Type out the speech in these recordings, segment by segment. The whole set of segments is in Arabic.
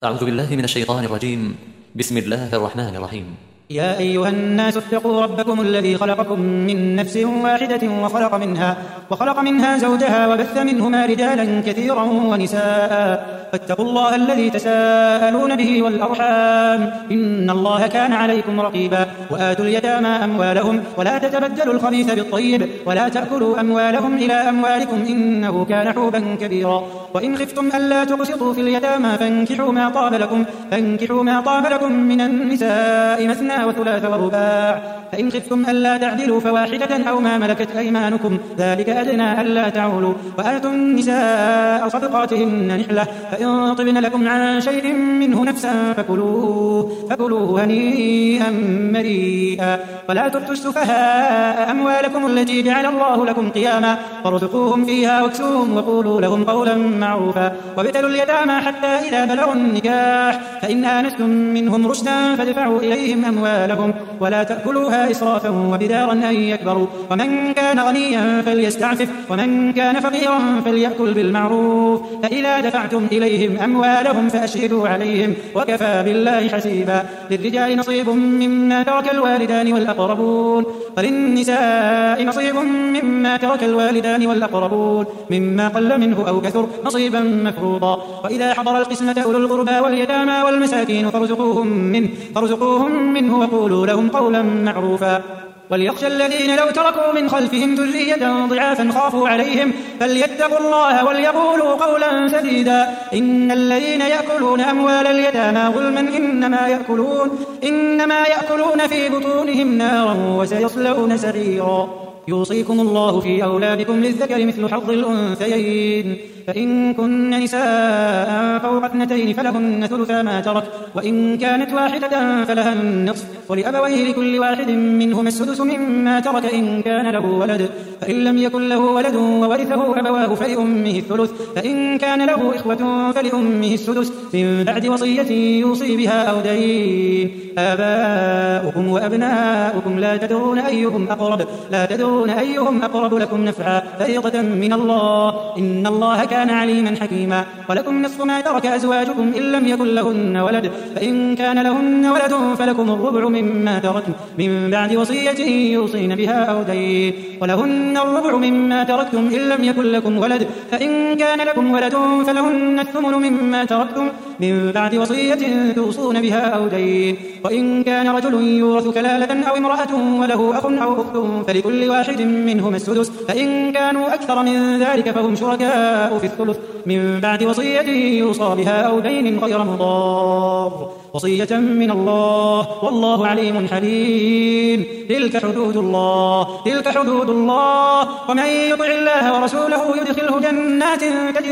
أعوذ بالله من الشيطان الرجيم. بسم الله الرحمن الرحيم. يا أيها الناس اتقوا ربكم الذي خلقكم من نفس واحدة وخلق منها زوجها وبث منهما رجالا كثيرا ونساء فاتقوا الله الذي تساءلون به والأرحام إن الله كان عليكم رقيبا. وآتوا اليتامى أموالهم ولا تتبدلوا الخبيث بالطيب ولا تأكلوا أموالهم إلى أموالكم إنه كان حوبا كبيرا. وإن خفتم ألا تقسطوا في اليتامى فانكحوا ما طاب لكم من النساء مثنى وثلاث ورباع. فإن خفتم ألا تعدلوا فواحدة أو ما ملكت أيمانكم ذلك أدنى ألا تعولوا. وآتوا النساء صدقاتهن نحلة فإن طبن لكم عن شيء منه نفسا فكلوه هنيئا مريئا. ولا تؤتوا السفهاء أموالكم التي جعل الله لكم قياما وارزقوهم فيها واكسوهم وقولوا لهم قولا معروفا. وابتلوا اليتامى حتى إذا بلغوا النكاح فإن آنستم منهم رشدا فادفعوا إليهم أموالهم ولا تأكلوها إسرافا وبدارا أن يكبروا. ومن كان غنيا فليستعفف ومن كان فقيرا فليأكل بالمعروف. فإذا دفعتم إليهم أموالهم فأشهدوا عليهم وكفى بالله حسيبا. للرجال نصيب مما ترك الوالدان والأقربون وللنساء نصيب مما ترك الوالدان والأقربون مما قل منه أو كثر نصيبا مفروضا. وإذا حضر القسمة أولو القربى واليتامى والمساكين فارزقوهم منه وقولوا لهم قولا معروفا. وليخشى الذين لو تركوا من خلفهم ذرية ضعافا خافوا عليهم فليتقوا الله وليقولوا قولا سديدا. إن الذين يأكلون أموال اليتامى ظلما إنما يأكلون في بطونهم نارا وسيصلون سعيرا. يوصيكم الله في أولادكم للذكر مثل حظ الأنثيين فإن كن نساء فوق 2 فلهن ثلثا ما ترك وإن كانت واحدة فلها النصف ولأبويه لكل واحد منهما السدس مما ترك إن كان له ولد فإن لم يكن له ولد وورثه أبواه فلأمه الثلث فإن كان له إخوة فلأمه السدس من بعد وصية يوصي بها أو دين. آباؤكم وأبناؤكم لا تدرون أيهم أقرب لكم نفعا فريضة من الله إن الله كان عليما حكيما. ولكم نصف ما ترك أزواجكم إن لم يكن لهن ولد فإن كان لهن ولد فلكم الربع مما تركتم من بعد وصية يوصين بها أو دين. ولهن الربع مما تركتم إن لم يكن لكم ولد فإن كان لكم ولد فلهن الثمن مما تركتم من بعد وصية توصون بها أو دين. وإن كان رجل يورث كلالة أو امرأة وله أخ أو أخت فلكل واحد منهما السدس فإن كانوا أكثر من ذلك فهم شركاء في الثلث من بعد وصية يوصى بها أو دين غير مضار وصية من الله والله عليم حليم. تلك حدود الله ومن يطع الله ورسوله يدخله جنات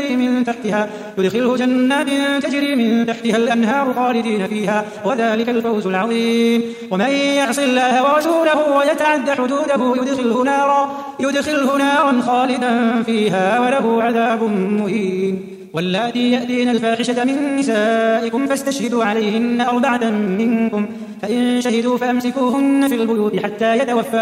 تجري من تحتها الأنهار خالدين فيها وذلك الفوز العظيم. ومن يعص الله ورسوله ويتعد حدوده يدخله نارا خالدا فيها وله عذاب مهين. واللاتي يأتين الفاحشة من نسائكم فاستشهدوا عليهن 4 منكم فإن شهدوا فأمسكوهن في البيوت حتى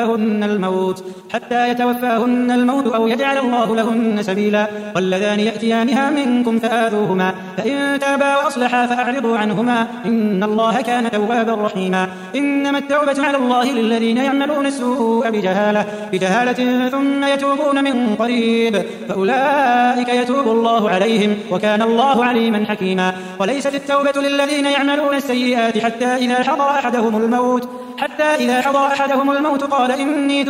يتوفاهن الموت أو يجعل الله لهن سبيلا. واللذان يأتيانها منكم فآذوهما فإن تابا وأصلحا فأعرضوا عنهما إن الله كان توابا رحيما. إنما التوبة على الله للذين يعملون السوء بجهالة ثم يتوبون من قريب فأولئك يتوب الله عليهم وكان الله عليما حكيما. وليست التوبة للذين يعملون السيئات حتى إذا حضر أحدهم الموت قال إني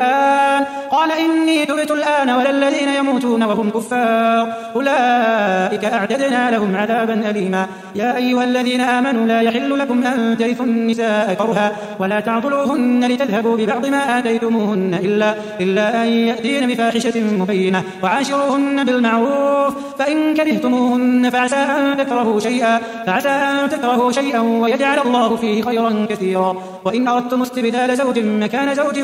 تبت الآن ولا الذين يموتون وهم كفار أولئك أعتدنا لهم عذابا أليما. يا أيها الذين آمنوا لا يحل لكم أن ترثوا النساء كرها ولا تعضلوهن لتذهبوا ببعض ما آتيتموهن إلا أن يأتين بفاحشة مبينة وعاشروهن بالمعروف فإن كرهتموهن فعسى أن تكرهوا شيئا ويجعل الله فيه خيرا كثيرا. وإن أردتم استبدال زوج مكان زوج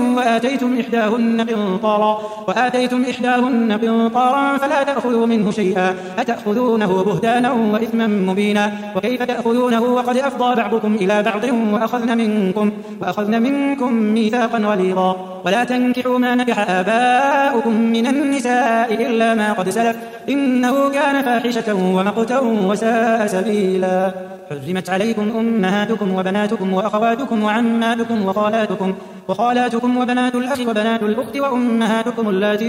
وآتيتم إحداهن قنطارا فلا تأخذوا منه شيئا أتأخذونه بهتانا وإثما مبينا. وكيف تأخذونه وقد أفضى بعضكم إلى بعض وأخذن منكم ميثاقا غليظا. ولا تنكحوا ما نكح آباؤكم من النساء إلا ما قد سلف إنه كان فاحشة ومقتا وساء سبيلا. حرمت عليكم أمهاتكم وبناتكم وأخواتكم وعماتكم وخالاتكم وبنات الأخ وبنات الأخت وأمهاتكم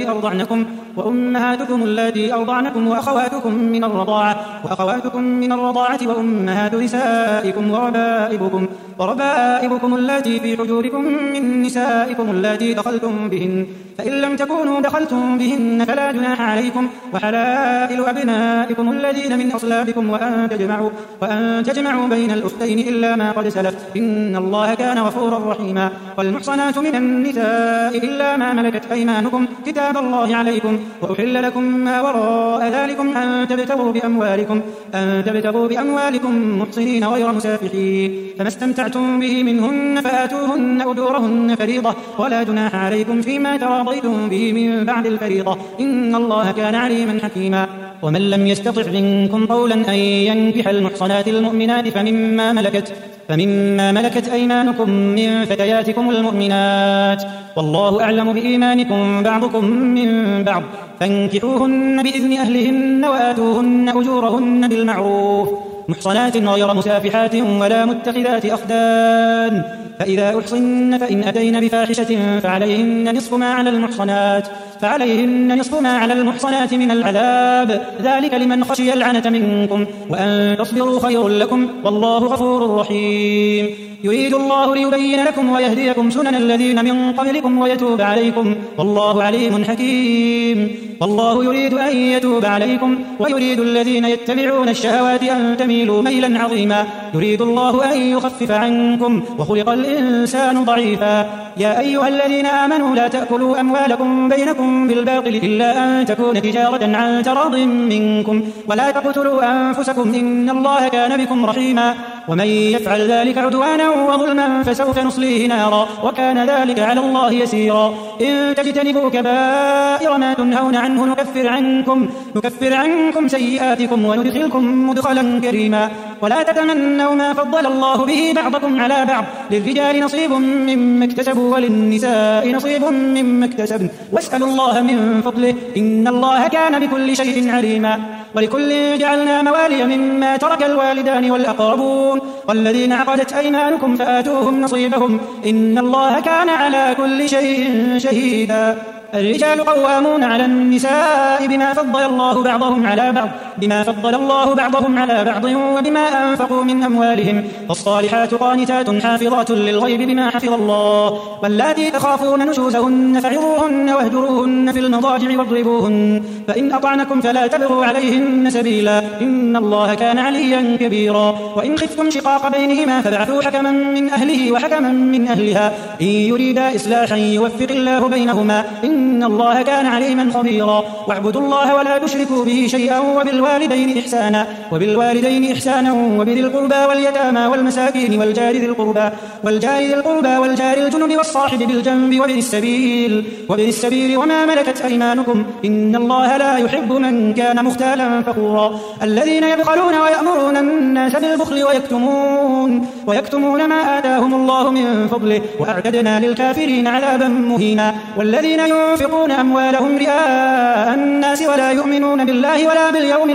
اللاتي أرضعنكم وأخواتكم من الرضاعة وأمهات نسائكم وربائبكم اللاتي في حجوركم من نسائكم اللاتي دخلتم بهن، فإن لم تكونوا دخلتم بهن فلا جناح عليكم، وحلائل أبنائكم الذين من أصلابكم وأن تجمعوا بين الأختين إلا ما قد سلف، إن الله كان غفورا رحيما. والمحصنات من النساء إلا ما ملكت أيمانكم كتاب الله عليكم، وأحل لكم ما وراء ذلكم أن تبتغوا بأموالكم محصنين غير مسافحين، فما استمتعتم به منهن فآتوهن أجورهن فريضة، ولا جناح عليكم فيما تراضيتم به من بعد الفريضة، إن الله كان عليما حكيما. ومن لم يستطع منكم قولا أن ينكح المحصنات المؤمنات فمما ملكت أيمانكم من فتياتكم المؤمنات، والله أعلم بإيمانكم بعضكم من بعض، فانكحوهن بإذن أهلهن وآتوهن أجورهن بالمعروف محصنات غير مسافحات ولا متخذات أخدان، فإذا أحصن فإن أتين بفاحشة فعليهن نصف ما على المحصنات من العذاب، ذلك لمن خشي العنة منكم، وأن تصبروا خير لكم، والله غفور رحيم. يريد الله ليبين لكم ويهديكم سنن الذين من قبلكم ويتوب عليكم، والله عليم حكيم. والله يريد أن يتوب عليكم ويريد الذين يتبعون الشهوات أن تميلوا ميلا عظيما، يريد الله أن يخفف عنكم، وخلق الإنسان ضعيفا. يا أيها الذين آمنوا لا تأكلوا أموالكم بينكم بالباطل إلا أن تكون تجارة عن تراض منكم، ولا تقتلوا أنفسكم إن الله كان بكم رحيما، ومن يفعل ذلك عدوانا وظلما فسوف نصليه نارا، وكان ذلك على الله يسيرا. إن تجتنبوا كبائر ما تنهون عنه نكفر عنكم سيئاتكم وندخلكم مدخلا كريما. ولا تتمنوا ما فضل الله به بعضكم على بعض، للرجال نصيب مما اكتسبوا وللنساء نصيب مما اكتسبن، واسألوا الله من فضله إن الله كان بكل شيء عليما. ولكل جعلنا موالي مما ترك الوالدان والأقربون والذين عقدت أيمانكم فآتوهم نصيبهم، إن الله كان على كل شيء شهيدا. الرجال قوامون على النساء بما فضل الله بعضهم على بعض وبما أنفقوا من أموالهم، فالصالحات قانتات حافظات للغيب بما حفظ الله. واللاتي تخافون نشوزهن فعظوهن واهجروهن في المضاجع واضربوهن، فإن أطعنكم فلا تبغوا عليهن سبيلا، إن الله كان عليا كبيرا. وإن خفتم شقاق بينهما فابعثوا حكما من أهله وحكما من أهلها إن يريدا إصلاحا يوفق الله بينهما، إن الله كان عليما خبيرا. واعبدوا الله ولا تشركوا به شيئا وبالوالدين إحسانا وبذي القربى واليتامى والمساكين والجار ذي القربى والجار الجنب والصاحب بالجنب وابن السبيل وما ملكت أيمانكم، إن الله لا يحب من كان مختالا فخورا. الذين يبخلون ويأمرون الناس بالبخل ويكتمون ما آتاهم الله من فضله، وأعتدنا للكافرين عذابا مهينا. والذين ينفقون أموالهم رئاء الناس ولا يؤمنون بالله ولا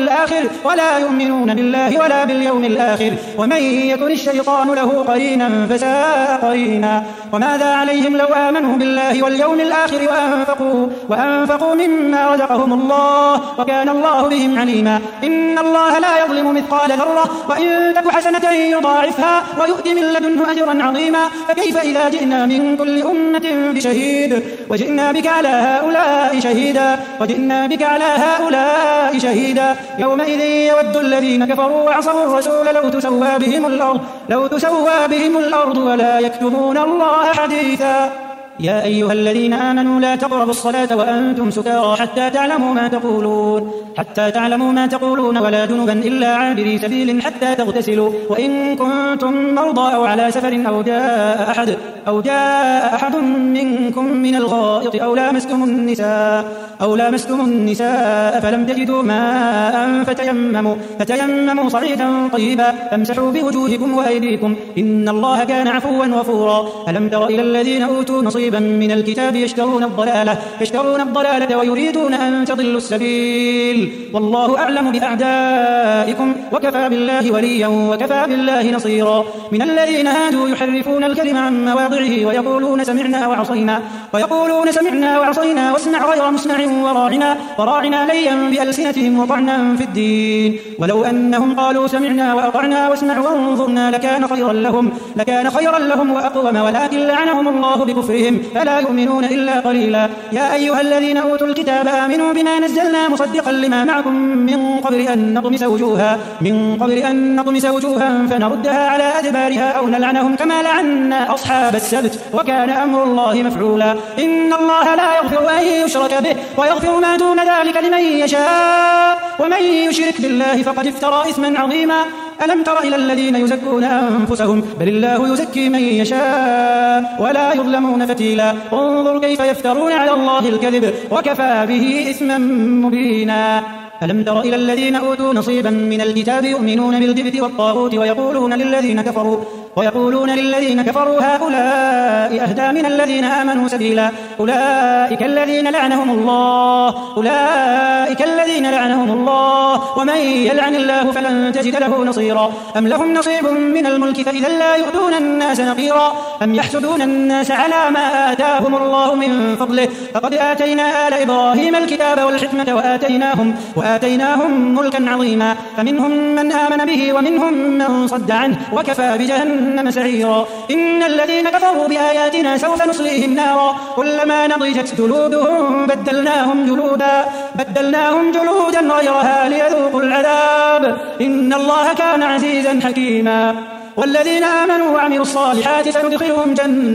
باليوم الآخر ومن يكن الشيطان له قرينا فساء قرينا. وماذا عليهم لو آمنوا بالله واليوم الآخر وأنفقوا مما رزقهم الله، وكان الله بهم عليما. إن الله لا يظلم مثقال ذرة، وإن تك حسنة يضاعفها ويؤتي من لدنه أجرا عظيما. فكيف إذا جئنا من كل أمة بشهيد وجئنا بك على هؤلاء شهيدا يومئذ يود الذين كفروا وعصوا الرسول لو تسوى بهم الأرض ولا يكتمون الله حديثا. يا أيها الذين آمنوا لا تقربوا الصلاة وأنتم سكارى حتى تعلموا ما تقولون ولا جنبا إلا عابري سبيل حتى تغتسلوا، وإن كنتم مرضى أو على سفر أو جاء أحد منكم من الغائط أو لامستم النساء فلم تجدوا ماء فتيمموا صعيدا طيبا فامسحوا بوجوهكم وأيديكم، إن الله كان عفوا غفورا. ألم تر إلى الذين أوتوا نصيبا نصيبا من الكتاب يشترون الضلالة ويريدون أن تضلوا السبيل والله أعلم بأعدائكم وكفى بالله وليا وكفى بالله نصيرا. من الذين هادوا يحرفون الكلم عن مواضعه ويقولون سمعنا وعصينا واسمع غير مسمع وراعنا ليا بألسنتهم وطعنا في الدين ولو أنهم قالوا سمعنا وأطعنا واسمع وانظرنا لكان خيرا لهم وأقوم ولكن لعنهم الله بكفرهم فلا يؤمنون إلا قليلا. يا أيها الذين أوتوا الكتاب آمنوا بما نزلنا مصدقا لما معكم من قبل أن نطمس وجوها فنردها على أدبارها أو نلعنهم كما لعنا أصحاب السبت وكان أمر الله مفعولا. إن الله لا يغفر أن يشرك به ويغفر ما دون ذلك لمن يشاء ومن يشرك بالله فقد افترى إثما عظيما. ألم تر إلى الذين يزكون أنفسهم بل الله يزكي من يشاء ولا يظلمون فتيلا. انظر كيف يفترون على الله الكذب وكفى به إثما مبينا. ألم تر إلى الذين أوتوا نصيبا من الكتاب يؤمنون بالجبت والطاغوت ويقولون للذين كفروا هؤلاء أهدى من الذين آمنوا سبيلا. أولئك الذين لعنهم الله ومن يلعن الله فلن تجد له نصيرا. أم لهم نصيب من الملك فإذا لا يؤتون الناس نقيرا. أم يحسدون الناس على ما آتاهم الله من فضله فقد آتينا آل إبراهيم الكتاب والحكمة وآتيناهم ملكا عظيما. فمنهم من آمن به ومنهم من صد عنه وكفى بجهنم سعيرا. إن الذين كفروا بآياتنا سوف نصليهم نارا كلما نضجت جلودهم بدلناهم جلودا غيرها ليذوقوا العذاب إن الله كان عزيزا حكيما. والذين آمنوا وعملوا الصالحات سندخلهم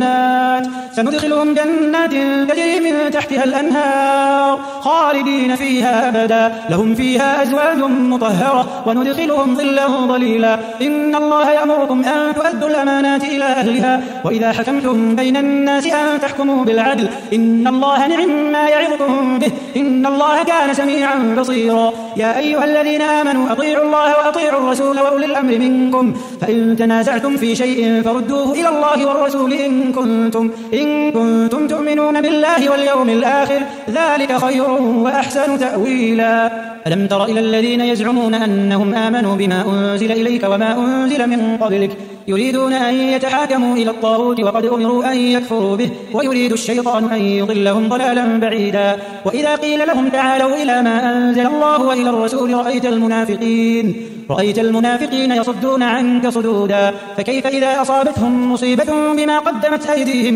جنات تجري من تحتها الأنهار خالدين فيها أبدا لهم فيها أزواج مطهرة وندخلهم ظلا ظليلا. إن الله يأمركم أن تؤدوا الأمانات إلى أهلها وإذا حكمتم بين الناس أن تحكموا بالعدل إن الله نعم ما يعظكم به إن الله كان سميعا بصيرا. يا أيها الذين آمنوا أطيعوا الله وأطيعوا الرسول وأولي الأمر منكم فإن تنازعتم في شيء فردوه إلى الله والرسول إن كنتم تؤمنون بالله واليوم الآخر ذلك خير وأحسن تأويلا. ألم تر إلى الذين يزعمون أنهم آمنوا بما أنزل إليك وما أنزل من قبلك يريدون أن يتحاكموا إلى الطاغوت وقد أمروا أن يكفروا به ويريد الشيطان أن يضلهم ضلالا بعيدا. وإذا قيل لهم تعالوا إلى ما أنزل الله وإلى الرسول رأيت المنافقين يصدون عنك صدودا. فكيف إذا أصابتهم مصيبة بما قدمت أيديهم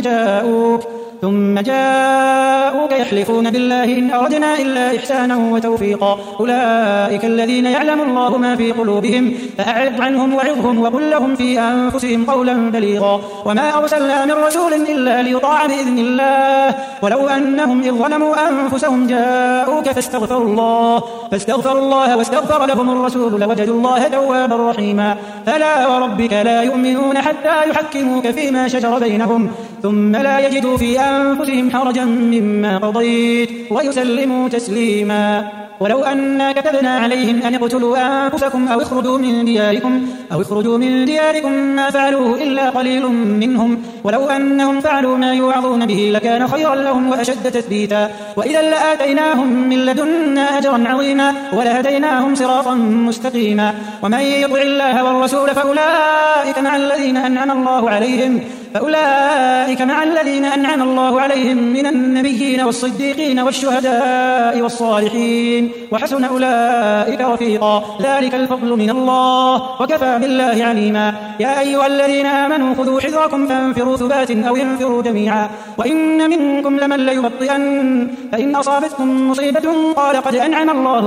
ثم جاءوك يحلفون بالله إن أردنا إلا إحسانا وتوفيقا. أولئك الذين يعلم الله ما في قلوبهم فأعرض عنهم وعظهم وقل لهم في أنفسهم قولا بليغا. وما أرسلنا من رسول إلا ليطاع بإذن الله ولو أنهم إذ ظلموا أنفسهم جاءوك فاستغفروا الله واستغفر لهم الرسول لوجدوا الله توابا رحيما. فلا وربك لا يؤمنون حتى يحكموك فيما شجر بينهم ثم لا يجدوا في أنفسهم حرجا مما قضيت ويسلموا تسليما. ولو أنا كتبنا عليهم أن اقتلوا أنفسكم أو اخرجوا من دياركم ما فعلوه إلا قليل منهم ولو أنهم فعلوا ما يوعظون به لكان خيرا لهم وأشد تثبيتا. وإذا لآتيناهم من لدنا أجرا عظيما ولهديناهم صراطا مستقيما. ومن يطع الله والرسول فأولئك مع الذين أنعم الله عليهم من النبيين والصديقين والشهداء والصالحين وحسن أولئك رفيقا. ذلك الفضل من الله وكفى بالله عليما. يا أيها الذين آمنوا خذوا حذركم فانفروا ثبات أو ينفروا جميعا. وإن منكم لمن ليبطئن فإن أصابتكم مصيبة قال قد أنعم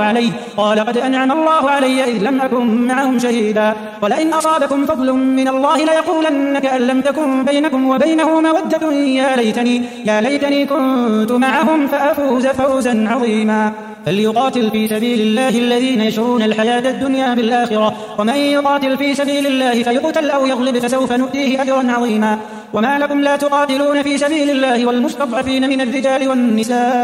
الله علي إذ لم أكن معهم شهيدا. ولئن أصابكم فضل من الله ليقولن كأن لم تكن بينكم وبينه مودة يا ليتني كنت معهم فأفوز فوزا عظيما. فليقاتل في سبيل الله الذين يشرون الحياة الدنيا بالآخرة ومن يقاتل في سبيل الله فيقتل أو يغلب فسوف نؤتيه أجرا عظيما. وما لكم لا تقاتلون في سبيل الله والمستضعفين من الرجال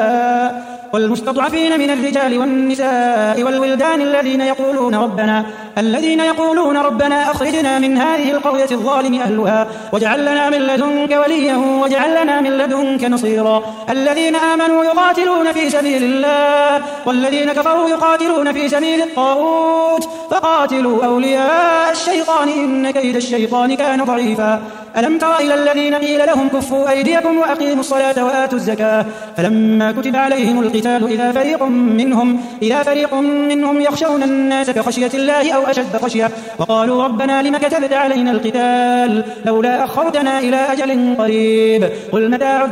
والنساء والولدان الذين الذين يقولون ربنا أخرجنا من هذه القرية الظالم أهلها واجعل لنا من لدنك وليا واجعل لنا من لدنك نصيرا الذين آمنوا يقاتلون في سبيل الله والذين كفروا يقاتلون في سبيل الطاغوت فقاتلوا أولياء الشيطان إن كيد الشيطان كان ضعيفا ألم تر إلى الذين قيل لهم كفوا أيديكم وأقيموا الصلاة وآتوا الزكاة فلما كتب عليهم القتال إذا فريق منهم يخشون الناس كخشية الله أو أشد خشية وقالوا ربنا لم كتبت علينا القتال لولا أخرتنا إلى أجل قريب قل متاع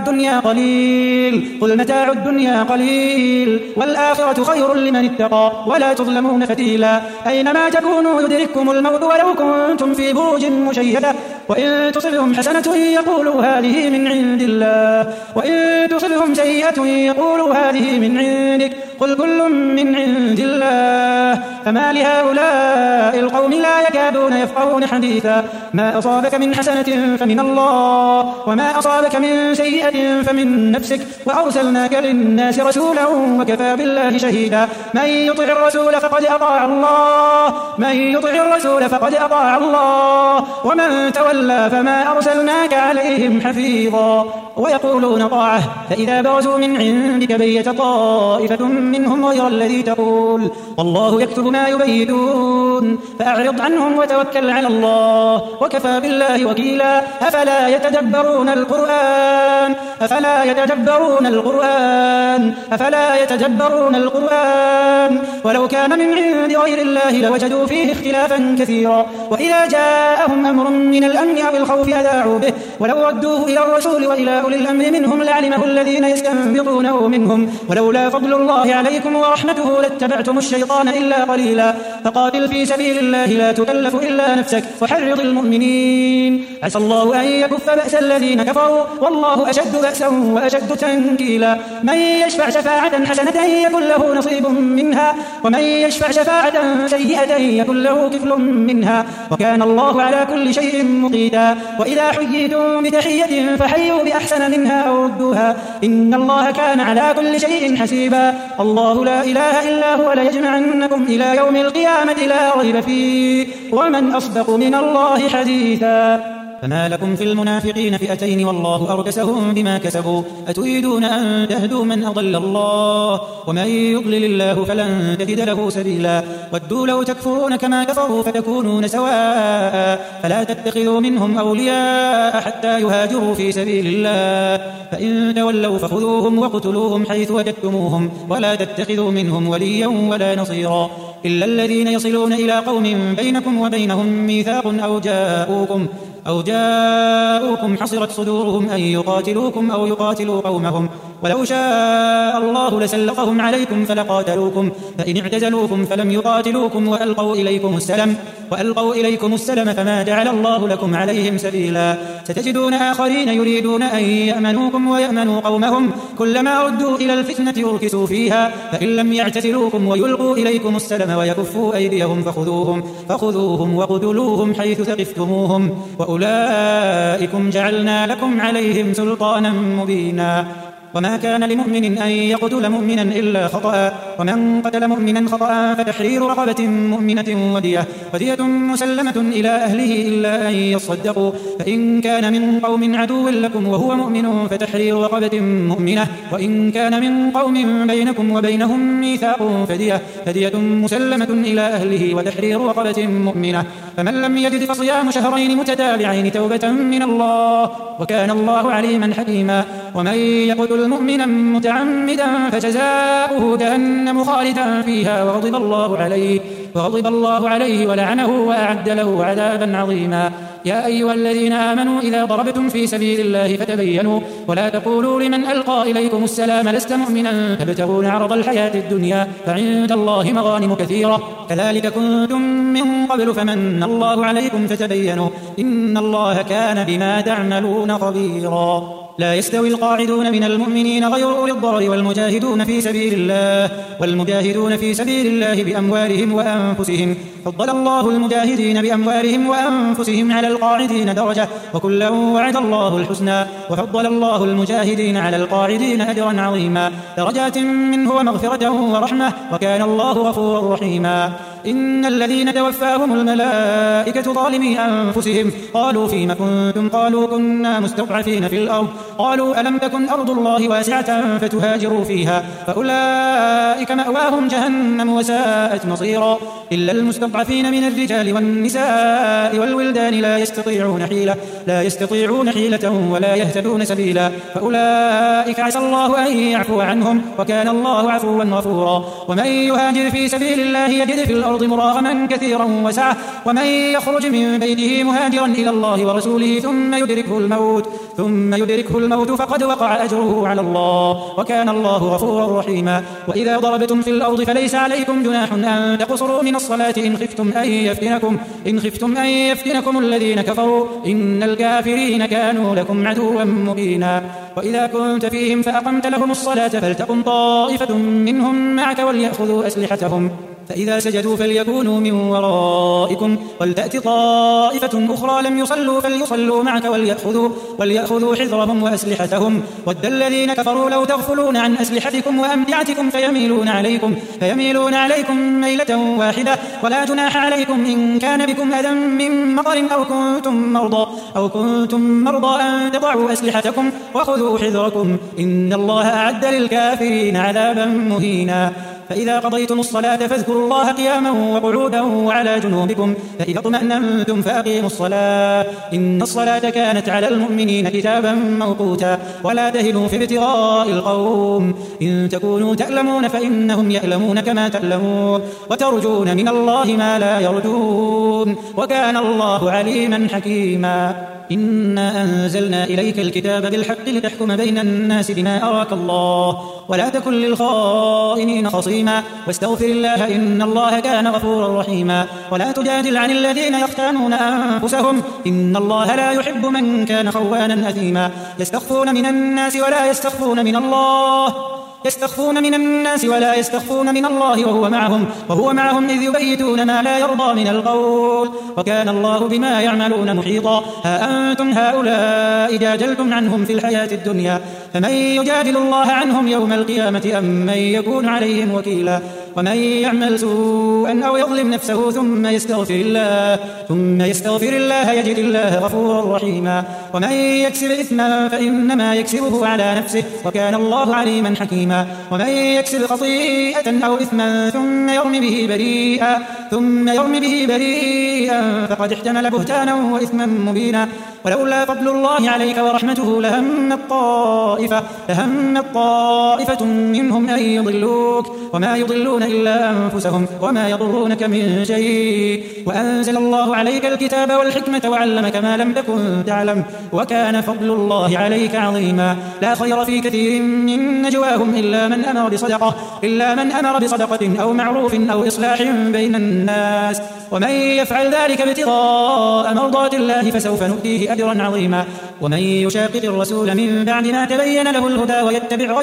الدنيا قليل والآخرة خير لمن اتقى ولا تظلمون فتيلا أينما تكونوا يدرككم الموت ولو كنتم في بروج مشيدة وإن تصبهم حسنة يقولوا هذه من عند الله وإن تصبهم سيئة يقولوا هذه من عندك قل كل من عند الله فما لهؤلاء القوم لا يكادون يفقهون حديثا ما أصابك من حسنة فمن الله وما أصابك من سيئة فمن نفسك وأرسلناك للناس رسولا وكفى بالله شهيدا من يطع الرسول فقد أطاع الله ومن تولى فما أرسلناك عليهم حفيظا ويقولون طاعة فإذا برزوا من عندك بيت طائفة منهم غير الذي تقول والله يكتب ما يبيتون فأعرض عنهم وتوكل على الله وكفى بالله وكيلا أفلا يتدبرون القرآن ولو كان من عند غير الله لوجدوا فيه اختلافا كثيرا وإذا جاءهم أمر من الأمن أو الخوف أذاعوا به ولو ردوه إلى الرسول وإلى أولي الأمر منهم لعلمه الذين يستنبطونه منهم ولولا فضل الله عليكم ورحمته لاتبعتم الشيطان إلا قليلا فقاتل في سبيل الله لا تكلف إلا نفسك وحرض المؤمنين عسى الله أن يكف بأس الذين كفروا والله أشد بأسا وأشد تنكيلا من يشفع شفاعة حسنة يكن له نصيب منها ومن يشفع شفاعة سيئة يكن له كفل منها وكان الله على كل شيء مقيتا وإذا حييتم بتحية فحيوا بأحسن منها أو ردوها إن الله كان على كل شيء حسيبا الله لا إله إلا هو ليجمعنكم إلى يوم القيامة لا ريب فيه ومن أصدق من الله حديثا فما لكم في المنافقين فئتين والله أركسهم بما كسبوا أتريدون أن تهدوا من أضل الله ومن يضلل الله فلن تجد له سبيلا ودوا لو تكفرون كما كفروا فتكونون سواء فلا تتخذوا منهم أولياء حتى يهاجروا في سبيل الله فإن تولوا فخذوهم واقتلوهم حيث وجدتموهم ولا تتخذوا منهم وليا ولا نصيرا إلا الذين يصلون إلى قوم بينكم وبينهم ميثاق أو جاءوكم حصرت صدورهم أن يقاتلوكم أو يقاتلوا قومهم ولو شاء الله لسلطهم عليكم فلقاتلوكم فإن اعتزلوكم فلم يقاتلوكم وألقوا إليكم السلم فما جعل الله لكم عليهم سبيلا ستجدون آخرين يريدون أن يأمنوكم ويأمنوا قومهم كلما ردوا إلى الفتنة أركسوا فيها فإن لم يعتزلوكم ويلقوا إليكم السلم ويكفوا أيديهم فخذوهم وقتلوهم حيث ثقفتموهم وأولئكم جعلنا لكم عليهم سلطانا مبينا وما كان لمؤمن أن يقتل مؤمنا إلا خطأ ومن قتل مؤمنا خطأ فتحرير رقبة مؤمنة ودية مسلمة إلى أهله إلا أن يصدقوا فإن كان من قوم عدو لكم وهو مؤمن فتحرير رقبة مؤمنة وإن كان من قوم بينكم وبينهم ميثاق فدية مسلمة إلى أهله وتحرير رقبة مؤمنة فمن لم يجد فصيام شهرين متتابعين توبة من الله وكان الله عليما حكيما ومن يقتل مؤمنا متعمدا فجزاؤه جهنم خالدا فيها وغضب الله عليه ولعنه وأعد له عذابا عظيما يا أيها الذين آمنوا إذا ضربتم في سبيل الله فتبينوا ولا تقولوا لمن ألقى إليكم السلام لست مؤمنا تبتغون عرض الحياة الدنيا فعند الله مغانم كثيرة كذلك كنتم من قبل فمن الله عليكم فتبينوا إن الله كان بما تعملون خبيرا لا يستوي القاعدون من المؤمنين غير أولي الضرر والمجاهدون في سبيل الله بأموالهم وأنفسهم فضل الله المجاهدين بأموالهم وأنفسهم على القاعدين درجة وكلا وعد الله الحسنى وفضل الله المجاهدين على القاعدين أجرا عظيما درجات منه ومغفرة ورحمة وكان الله غفورا رحيما إن الذين توفاهم الملائكة ظالمي أنفسهم قالوا فيم كنتم قالوا كنا مستضعفين في الأرض قالوا ألم تكن أرض الله واسعة فتهاجروا فيها فأولئك مأواهم جهنم وساءت مصيرا إلا المستضعفين من الرجال والنساء والولدان لا يستطيعون حيلة ولا يهتدون سبيلا فأولئك عسى الله أن يعفو عنهم وكان الله عفوا غفورا ومن يهاجر في سبيل الله يجد في الأرض مراغما كثيرا وسعة ومن يخرج من بيته مهاجرا إلى الله ورسوله ثم يدركه الموت فقد وقع أجره على الله وكان الله غفورا رحيما وإذا ضربتم في الأرض فليس عليكم جناح أن تقصروا من الصلاة إن خفتم أن يفتنكم الذين كفروا إن الكافرين كانوا لكم عدوا مبينا وإذا كنت فيهم فأقمت لهم الصلاة فلتقم طائفة منهم معك وليأخذوا أسلحتهم فإذا سجدوا فليكونوا من ورائكم ولتأت طائفة أخرى لم يصلوا فليصلوا معك وليأخذوا حذرهم وأسلحتهم ود الذين كفروا لو تغفلون عن أسلحتكم وأمتعتكم فيميلون عليكم ميلة واحدة ولا جناح عليكم إن كان بكم أذى من مطر أو كنتم مرضى أن تضعوا أسلحتكم وخذوا حذركم إن الله أعد للكافرين عذابا مهينا فإذا قضيتم الصلاة فاذكروا الله قياما وقعودا وعلى جنوبكم فإذا اطمأننتم فأقيموا الصلاة إن الصلاة كانت على المؤمنين كتابا موقوتا ولا تهنوا في ابتغاء القوم إن تكونوا تألمون فإنهم يألمون كما تألمون وترجون من الله ما لا يرجون وكان الله عليما حكيما إنا أنزلنا إليك الكتاب بالحق لتحكم بين الناس بما أراك الله ولا تكن للخائنين خصيما واستغفر الله إن الله كان غفورا رحيما ولا تجادل عن الذين يختانون أنفسهم إن الله لا يحب من كان خوانا أثيما يستخفون من الناس ولا يستخفون من الله وهو معهم إذ يبيتون ما لا يرضى من القول وكان الله بما يعملون محيطا ها أنتم هؤلاء جادلتم عنهم في الحياة الدنيا فمن يجادل الله عنهم يوم القيامة أم من يكون عليهم وكيلا ومن يعمل سوءا أو يظلم نفسه ثم يستغفر الله يجد الله غفورا رحيما ومن يكسب إثما فإنما يكسبه على نفسه وكان الله عليما حكيما ومن يكسب خطيئة أو إثما ثم يرمي به بريئا فقد احتمل بهتانا وإثما مبينا ولولا فضل الله عليك ورحمته لهمت طائفة منهم أن يضلوك وما يضلون إلا أنفسهم وما يضرونك من شيء وأنزل الله عليك الكتاب والحكمة وعلمك ما لم تكن تعلم وكان فضل الله عليك عظيما لا خير في كثير من نجواهم إلا من أمر بصدقة أو معروف أو إصلاح بين الناس ومن يفعل ذلك ابتغاء مرضات الله فسوف نؤتيه أجرا عظيما ومن يشاقق الرسول من بعد ما تبين له الهدى ويتبع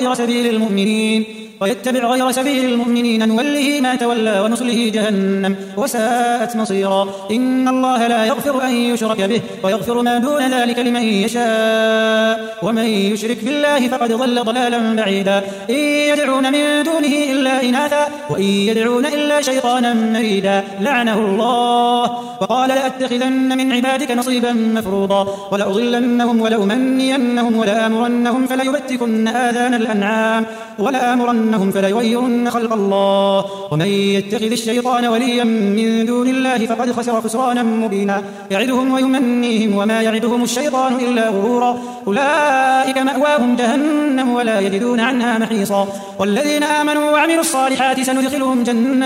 غير سبيل المؤمنين نوله ما تولى ونصله جهنم وساءت مصيرا إن الله لا يغفر أن يشرك به ويغفر ما دون ذلك لمن يشاء ومن يشرك بالله فقد ضل ضلالا بعيدا إن يدعون من دونه إلا إناثا وإن يدعون إلا شيطانا مريدا لعنه الله وقال لأتخذن من عبادك نصيبا مفروضا ولأضلنهم ولأمنينهم ولآمرنهم فليبتكن آذان الأنعام ولآمرنهم فليغيرن خلق الله ومن يتخذ الشيطان وليا من دون الله فقد خسر خسرانا مبينا يعدهم ويمنيهم وما يعدهم الشيطان إلا غرورا أولئك مأواهم جهنم ولا يجدون عنها محيصا والذين آمنوا وعملوا الصالحات سندخلهم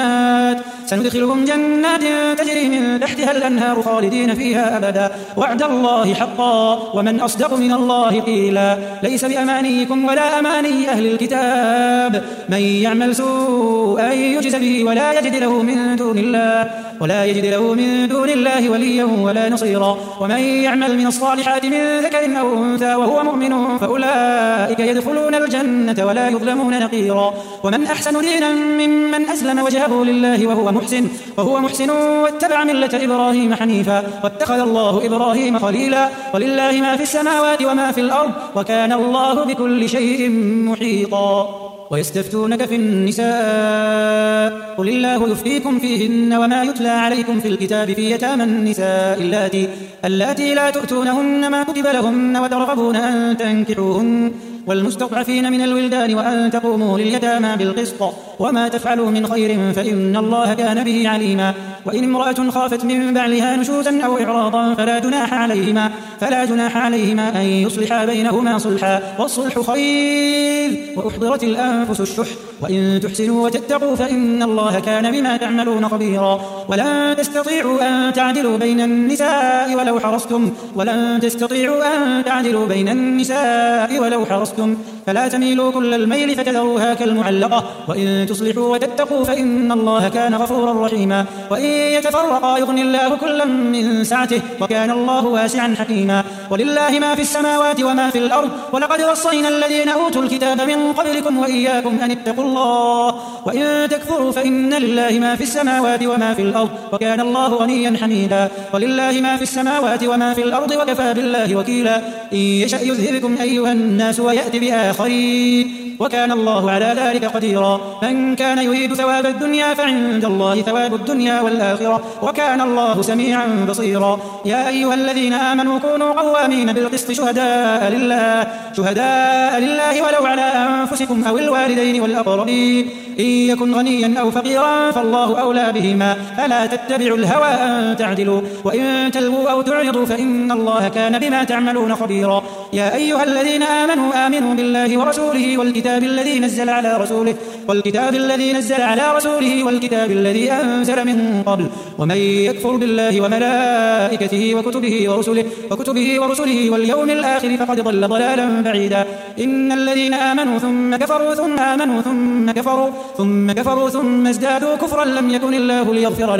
جنات تجري من تحتها الأنهار خالدين فيها أبدا وعد الله حقا ومن أصدق من الله قيلا ليس بأمانيكم ولا أماني أهل الكتاب من يعمل سوءا يجز به ولا يجد له من دون الله وليا ولا نصيرا ومن يعمل من الصالحات من ذكر أو أنثى وهو مؤمن فأولئك يدخلون الجنة ولا يظلمون نقيرا ومن أحسن دينا ممن أسلم وجهه لله وهو محسن واتبع ملة إبراهيم حنيفا واتخذ الله إبراهيم خليلا ولله ما في السماوات وما في الأرض وكان الله بكل شيء محيطا ويستفتونك في النساء قل الله يفتيكم فيهن وما يتلى عليكم في الكتاب في يتامى النساء اللاتي لا تؤتونهن ما كتب لهن وترغبون أن تنكحوهن والمستضعفين من الولدان وأن تقوموا لليتامى بالقسط وما تفعلوا من خير فإن الله كان به عليما وإن امرأة خافت من بعلها نشوزا أو إعراضا فلا جناح عليهما أن يصلحا بينهما صلحا والصلح خير وأحضرت الأنفس الشح وإن تحسنوا وتتقوا فإن الله كان بما تعملون خبيرا ولن تستطيعوا أن تعدلوا بين النساء ولو حرصتم فلا تميلوا كل الميل فتذروها كالمعلقة وإن تصلحوا وتتقوا فإن الله كان غفورا رحيما وإن يتفرقا يغني الله كلا من سعته وكان الله واسعا حكيما ولله ما في السماوات وما في الأرض ولقد وصينا الذين أوتوا الكتاب من قبلكم وإياكم أن اتقوا الله وإن تكفروا فإن لله ما في السماوات وما في الأرض وكان الله غنيا حميدا ولله ما في السماوات وما في الأرض وكفى بالله وكيلا إن يشأ يذهبكم أيها الناس ويأتي بآخرين وكان الله على ذلك قديرا من كان يريد ثواب الدنيا فعند الله ثواب الدنيا والآخرة وكان الله سميعا بصيرا يا أيها الذين آمنوا كونوا قوامين بالقسط شهداء لله ولو على أنفسكم أو الوالدين والأقربين إن يكن غنيا أو فقيرا فالله أولى بهما فلا تتبعوا الهوى أن تعدلوا وإن تلووا أو تعرضوا فإن الله كان بما تعملون خبيرا يا أيها الذين آمنوا بالله ورسوله والكتاب الذي نزل على رسوله والكتاب الذي أنزل من قبل ومن يكفر بالله وملائكته وكتبه ورسله واليوم الآخر فقد ضل ضلالا بعيدا إن الذين آمنوا ثم كفروا ثم ازدادوا كفرا لم يكن الله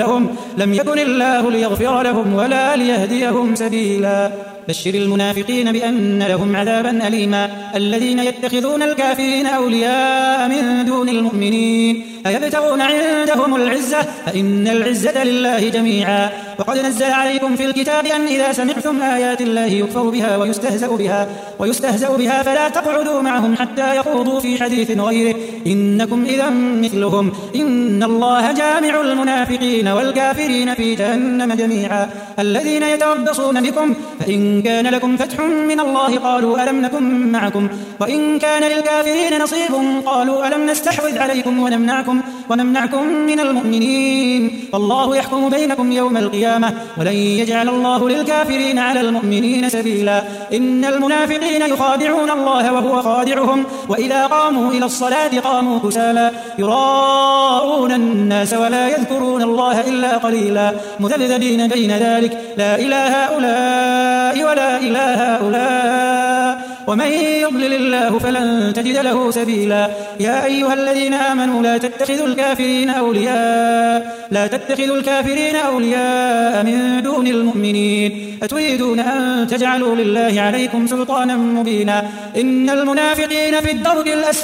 ليغفر لهم ولا ليهديهم سبيلا بشر المنافقين بأن لهم عذابا أليما الذين يتخذون الكافرين أولياء من دون المؤمنين أيبتغون عندهم العزة فإن العزة لله جميعا وقد نزل عليكم في الكتاب أن إذا سمعتم آيات الله يكفر بها ويستهزأ بها فلا تقعدوا معهم حتى يخوضوا في حديث غيره إنكم إذا مثلهم إن الله جامع المنافقين والكافرين في جهنم جميعا الذين يتربصون بكم فإن كان لكم فتح من الله قالوا ألم نكن معكم وإن كان للكافرين نصيب قالوا ألم نستحوذ عليكم ونمنعكم من المؤمنين فالله يحكم بينكم يوم القيامة ولن يجعل الله للكافرين على المؤمنين سبيلا إن المنافقين يخادعون الله وهو خادعهم وإذا قاموا إلى الصلاة قاموا كسالى يراءون الناس ولا يذكرون الله إلا قليلا مذبذبين بين ذلك لا إله هؤلاء ولا إله هؤلاء ومن يضلل الله فلن تجد له سبيلا يا أيها الذين آمنوا لا تتخذوا الكافرين أولياء من دون المؤمنين أتريدون أن تجعلوا لله عليكم سلطانا مبينا إن المنافقين في الدرك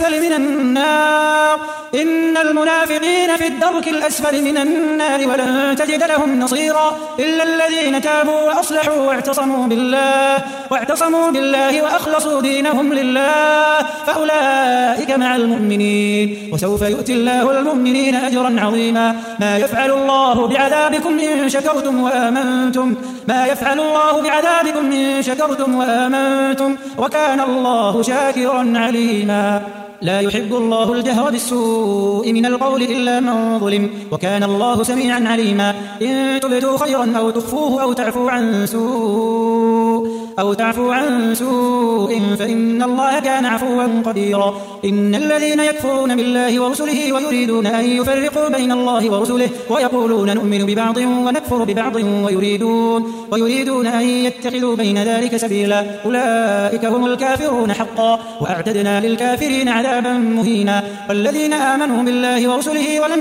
الأسفل من النار ولن تجد لهم نصيرا إلا الذين تابوا وأصلحوا واعتصموا بالله وأخلصوا دينهم لله فأولئك مع المؤمنين وسوف يؤتي الله المؤمنين أجرا عظيما ما يفعل الله بعذابكم إن شكرتم وآمنتم وكان الله شاكرا عليما لا يحب الله الجهر بالسوء من القول إلا من ظلم وكان الله سميعا عليما إن تبدوا خيرا أو تخفوه أو تعفو عن سوء فإن الله كان عفوا قديرا إن الذين يكفرون بالله ورسله ويريدون أن يفرقوا بين الله ورسله ويقولون نؤمن ببعض ونكفر ببعض ويريدون أن يتخذوا بين ذلك سبيلا أولئك هم الكافرون حقا وأعتدنا للكافرين عذابا مهينا والذين آمنوا بالله ورسله ولم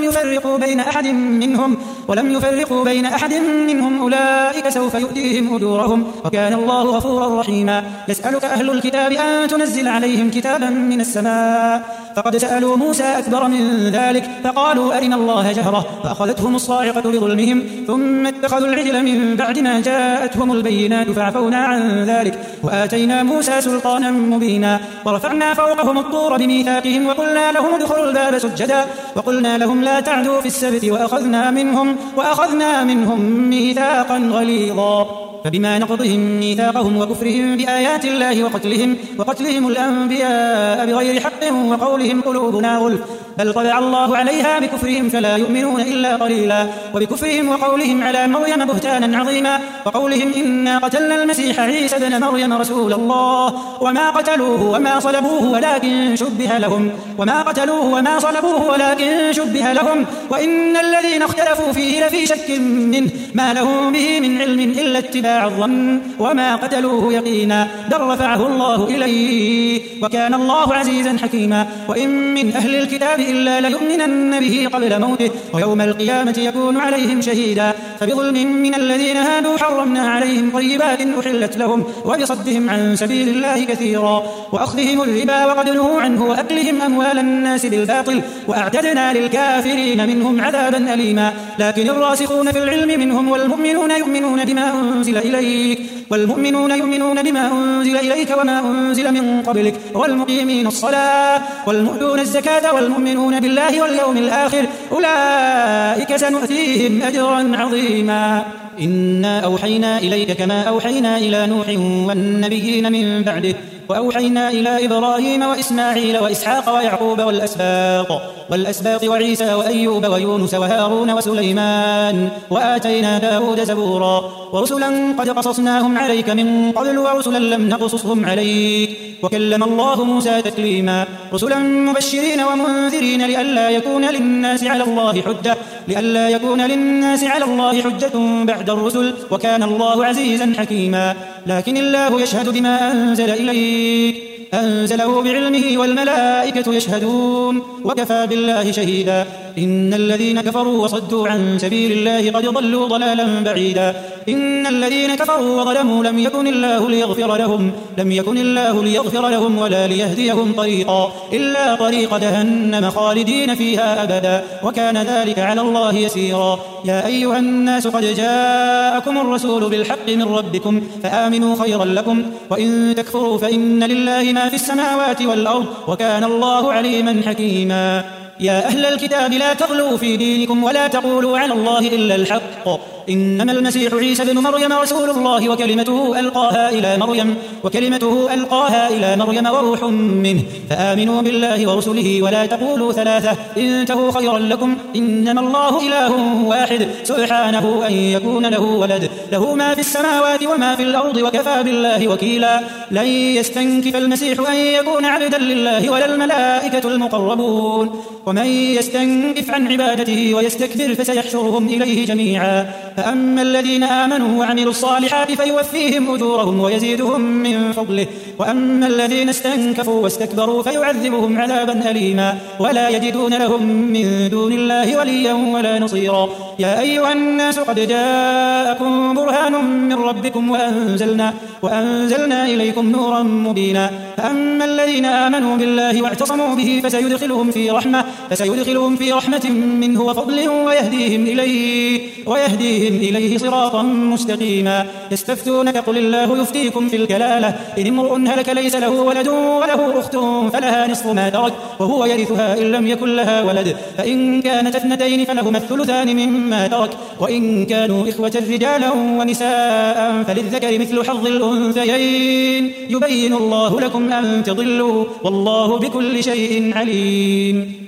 يفرقوا بين أحد منهم أولئك سوف يؤتيهم أجورهم وكان الله غفورا رحيما يسألك أهل الكتاب أن تنزل عليهم كتابا من السماء فقد سألوا موسى أكبر من ذلك فقالوا أرنا الله جهرة فأخذتهم الصاعقة بظلمهم ثم اتخذوا العجل من بعد ما جاءتهم البينات فعفونا عن ذلك وآتينا موسى سلطانا مبينا ورفعنا فوقهم الطور بميثاقهم وقلنا لهم ادخلوا الباب سجدا وقلنا لهم لا تعدوا في السبت وأخذنا منهم ميثاقا غليظا فبما نقضهم ميثاقهم وكفرهم بآيات الله وقتلهم الأنبياء بغير حق وقولهم قلوبنا غلف بل طبع الله عليها بكفرهم فلا يؤمنون إلا قليلا وبكفرهم وقولهم على مريم بهتانا عظيما وقولهم إنا قتلنا المسيح عيسى ابن مريم رسول الله وما قتلوه وما صلبوه ولكن شبه لهم وإن الذين اختلفوا فيه لفي شك منه ما لهم به من علم إلا اتباع الظن وما قتلوه يقينا بل رفعه الله إليه وكان الله عزيزا حكيما وإن من أهل الكتاب إلا ليؤمنن به قبل موته ويوم القيامة يكون عليهم شهيدا فبظلم من الذين هادوا حرمنا عليهم طيبات أحلت لهم وبصدهم عن سبيل الله كثيرا وأخذهم الربا وقد نهوا عنه وأكلهم أموال الناس بالباطل وأعتدنا للكافرين منهم عذابا أليما لكن الراسخون في العلم منهم والمؤمنون يؤمنون بما أنزل إليك وما أنزل من قبلك والمقيمين الصلاة والمؤتون الزكاة والمؤمنون بالله واليوم الآخر أولئك سنؤتيهم أجرا عظيما إنا أوحينا إليك كما أوحينا إلى نوح والنبيين من بعده وأوحينا إلى إبراهيم وإسماعيل وإسحاق ويعقوب والأسباط وعيسى وأيوب ويونس وهارون وسليمان وآتينا داود زبورا ورسلا قد قصصناهم عليك من قبل ورسلا لم نقصصهم عليك وكلم الله موسى تكليما رسلا مبشرين ومنذرين لئلا يكون للناس على الله حجة بعد الرسل وكان الله عزيزا حكيما لكن الله يشهد بما أنزل إليك أنزله بعلمه والملائكة يشهدون وكفى بالله شهيدا إن الذين كفروا وصدوا عن سبيل الله قد ضلوا ضلالا بعيدا إن الذين كفروا وظلموا لم يكن الله ليغفر لهم ولا ليهديهم طريقا إلا طريق جهنم خالدين فيها أبدا وكان ذلك على الله يسيرا يا أيها الناس قد جاءكم الرسول بالحق من ربكم فآمنوا خيرا لكم وإن تكفروا فإن لله ما في السماوات والأرض وكان الله عليما حكيما يا أهل الكتاب لا تغلوا في دينكم ولا تقولوا على الله إلا الحق إنما المسيح عيسى بن مريم رسول الله وكلمته ألقاها إلى مريم وروح منه فآمنوا بالله ورسله ولا تقولوا ثلاثة انتهوا خيرا لكم إنما الله إله واحد سبحانه أن يكون له ولد له ما في السماوات وما في الأرض وكفى بالله وكيلا لن يستنكف المسيح أن يكون عبدا لله ولا الملائكة المقربون ومن يستنكف عن عبادته ويستكبر فسيحشرهم إليه جميعا فأما الذين آمنوا وعملوا الصالحات فيوفيهم أجورهم ويزيدهم من فضله وأما الذين استنكفوا واستكبروا فيعذبهم عذابا أليما ولا يجدون لهم من دون الله وليا ولا نصيرا يا أيها الناس قد جاءكم برهان من ربكم وأنزلنا إليكم نورا مبينا فأما الذين آمنوا بالله واعتصموا به فسيدخلهم في رحمة منه وفضل ويهديهم إليه صراطا مستقيما يستفتونك قل الله يفتيكم في الكلالة إن امرؤ هلك ليس له ولد وله أخت فلها نصف ما ترك وهو يرثها إن لم يكن لها ولد فإن كانت اثنتين فلهما الثلثان مما ترك وإن كانوا إخوة رجالا ونساء فللذكر مثل حظ الأنثيين يبين الله لكم أن تضلوا والله بكل شيء عليم